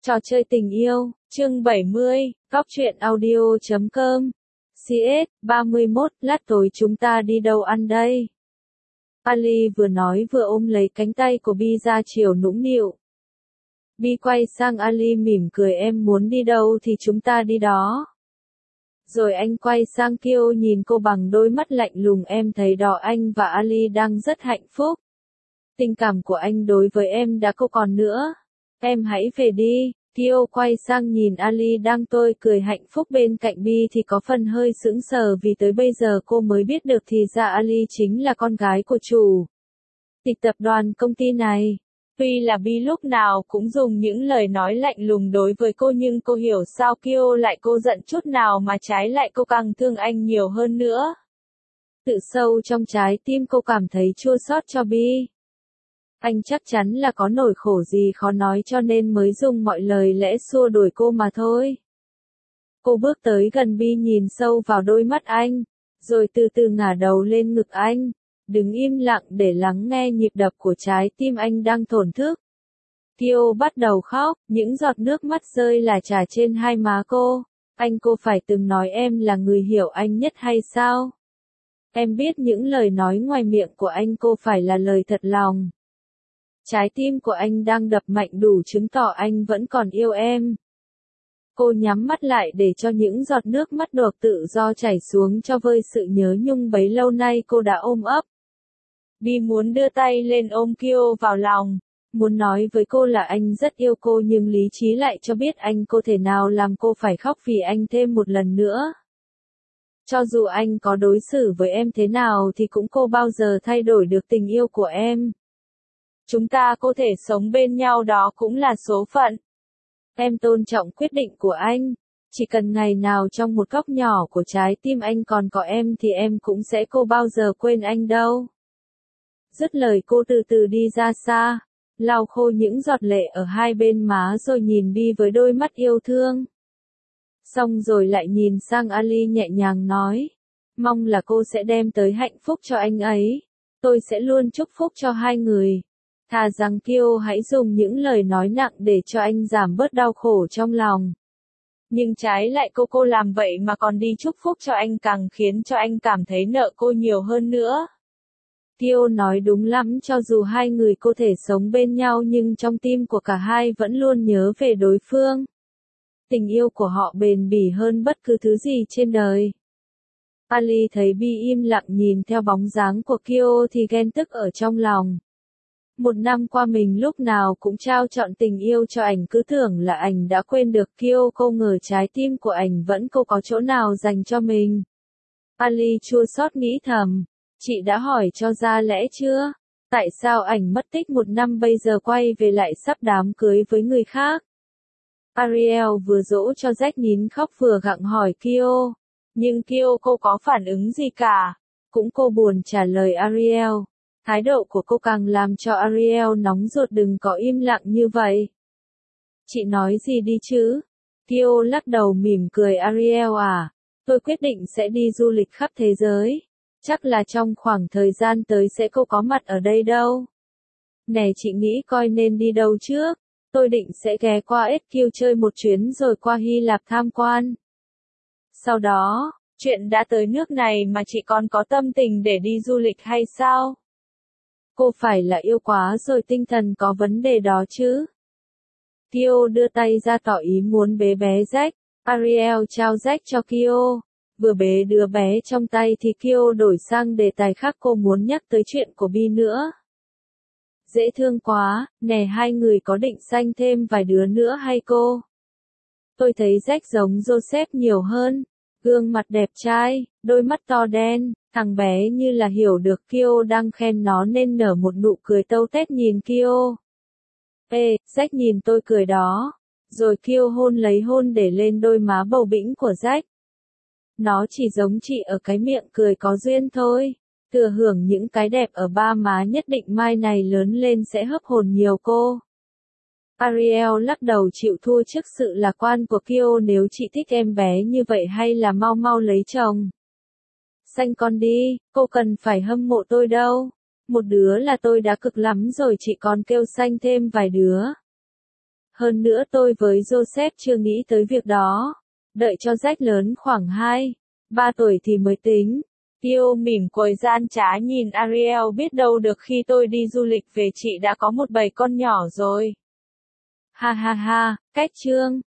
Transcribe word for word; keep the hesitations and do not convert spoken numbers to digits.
Trò chơi tình yêu, chương bảy mươi, góc truyện audio chấm com. xê ét, ba mươi mốt, lát tối chúng ta đi đâu ăn đây? Ali vừa nói vừa ôm lấy cánh tay của Bi ra chiều nũng nịu. Bi quay sang Ali mỉm cười, em muốn đi đâu thì chúng ta đi đó. Rồi anh quay sang Kyo nhìn cô bằng đôi mắt lạnh lùng, em thấy đó anh và Ali đang rất hạnh phúc. Tình cảm của anh đối với em đã không còn nữa. Em hãy về đi. Kyo quay sang nhìn Ali đang tươi cười hạnh phúc bên cạnh Bi thì có phần hơi sững sờ, vì tới bây giờ cô mới biết được thì ra Ali chính là con gái của chủ tịch tập đoàn công ty này. Tuy là Bi lúc nào cũng dùng những lời nói lạnh lùng đối với cô, nhưng cô hiểu sao Kyo lại cô giận chút nào mà trái lại cô càng thương anh nhiều hơn nữa. Tự sâu trong trái tim cô cảm thấy chua xót cho Bi. Anh chắc chắn là có nỗi khổ gì khó nói cho nên mới dùng mọi lời lẽ xua đuổi cô mà thôi. Cô bước tới gần Bi, nhìn sâu vào đôi mắt anh, rồi từ từ ngả đầu lên ngực anh, đứng im lặng để lắng nghe nhịp đập của trái tim anh đang thổn thức. Kyo bắt đầu khóc, những giọt nước mắt rơi lả chả trên hai má cô. Anh, cô phải từng nói em là người hiểu anh nhất hay sao? Em biết những lời nói ngoài miệng của anh cô phải là lời thật lòng. Trái tim của anh đang đập mạnh đủ chứng tỏ anh vẫn còn yêu em. Cô nhắm mắt lại để cho những giọt nước mắt được tự do chảy xuống cho vơi sự nhớ nhung bấy lâu nay cô đã ôm ấp. Bi muốn đưa tay lên ôm Kyo vào lòng, muốn nói với cô là anh rất yêu cô, nhưng lý trí lại cho biết anh cô thể nào làm cô phải khóc vì anh thêm một lần nữa. Cho dù anh có đối xử với em thế nào thì cũng không bao giờ thay đổi được tình yêu của em. Chúng ta có thể sống bên nhau, đó cũng là số phận. Em tôn trọng quyết định của anh. Chỉ cần ngày nào trong một góc nhỏ của trái tim anh còn có em thì em cũng sẽ không bao giờ quên anh đâu. Dứt lời cô từ từ đi ra xa, lau khô những giọt lệ ở hai bên má rồi nhìn Bi với đôi mắt yêu thương. Xong rồi lại nhìn sang Ali nhẹ nhàng nói, mong là cô sẽ đem tới hạnh phúc cho anh ấy. Tôi sẽ luôn chúc phúc cho hai người. Thà rằng Kyo hãy dùng những lời nói nặng để cho anh giảm bớt đau khổ trong lòng. Nhưng trái lại cô cô làm vậy mà còn đi chúc phúc cho anh, càng khiến cho anh cảm thấy nợ cô nhiều hơn nữa. Kyo nói đúng lắm, cho dù hai người có thể sống bên nhau nhưng trong tim của cả hai vẫn luôn nhớ về đối phương. Tình yêu của họ bền bỉ hơn bất cứ thứ gì trên đời. Ali thấy Bi im lặng nhìn theo bóng dáng của Kyo thì ghen tức ở trong lòng. Một năm qua mình lúc nào cũng trao trọn tình yêu cho ảnh, cứ tưởng là ảnh đã quên được Kyo, không ngờ trái tim của ảnh vẫn không có chỗ nào dành cho mình. Ali chua xót nghĩ thầm, chị đã hỏi cho ra lẽ chưa? Tại sao ảnh mất tích một năm bây giờ quay về lại sắp đám cưới với người khác? Ariel vừa dỗ cho Jack nín khóc vừa gặng hỏi Kyo, nhưng Kyo cô có phản ứng gì cả, cũng cô buồn trả lời Ariel. Thái độ của cô càng làm cho Ariel nóng ruột, đừng có im lặng như vậy. Chị nói gì đi chứ? Kyo lắc đầu mỉm cười, Ariel à, tôi quyết định sẽ đi du lịch khắp thế giới. Chắc là trong khoảng thời gian tới sẽ không có mặt ở đây đâu. Nè, chị nghĩ coi nên đi đâu trước? Tôi định sẽ ghé qua ét quy chơi một chuyến rồi qua Hy Lạp tham quan. Sau đó, chuyện đã tới nước này mà chị còn có tâm tình để đi du lịch hay sao? Cô phải là yêu quá rồi, tinh thần có vấn đề đó chứ. Kyo đưa tay ra tỏ ý muốn bế bé Jack. Ariel trao Jack cho Kyo. Vừa bế đứa bé trong tay thì Kyo đổi sang đề tài khác, cô muốn nhắc tới chuyện của Bi nữa. Dễ thương quá, nè, hai người có định sanh thêm vài đứa nữa hay cô? Tôi thấy Jack giống Joseph nhiều hơn. Gương mặt đẹp trai, đôi mắt to đen, thằng bé như là hiểu được Kyo đang khen nó nên nở một nụ cười tâu tét nhìn Kyo. Ê, Jack nhìn tôi cười đó. Rồi Kyo hôn lấy hôn để lên đôi má bầu bĩnh của Jack. Nó chỉ giống chị ở cái miệng cười có duyên thôi. Thừa hưởng những cái đẹp ở ba má, nhất định mai này lớn lên sẽ hấp hồn nhiều cô. Ariel lắc đầu chịu thua trước sự lạc quan của Kyo, nếu chị thích em bé như vậy hay là mau mau lấy chồng. Sanh con đi, cô cần phải hâm mộ tôi đâu. Một đứa là tôi đã cực lắm rồi, chị còn kêu sanh thêm vài đứa. Hơn nữa tôi với Joseph chưa nghĩ tới việc đó. Đợi cho Jack lớn khoảng hai, ba tuổi thì mới tính. Theo mỉm cười gian trá nhìn Ariel, biết đâu được khi tôi đi du lịch về chị đã có một bầy con nhỏ rồi. Ha ha ha, cách chương.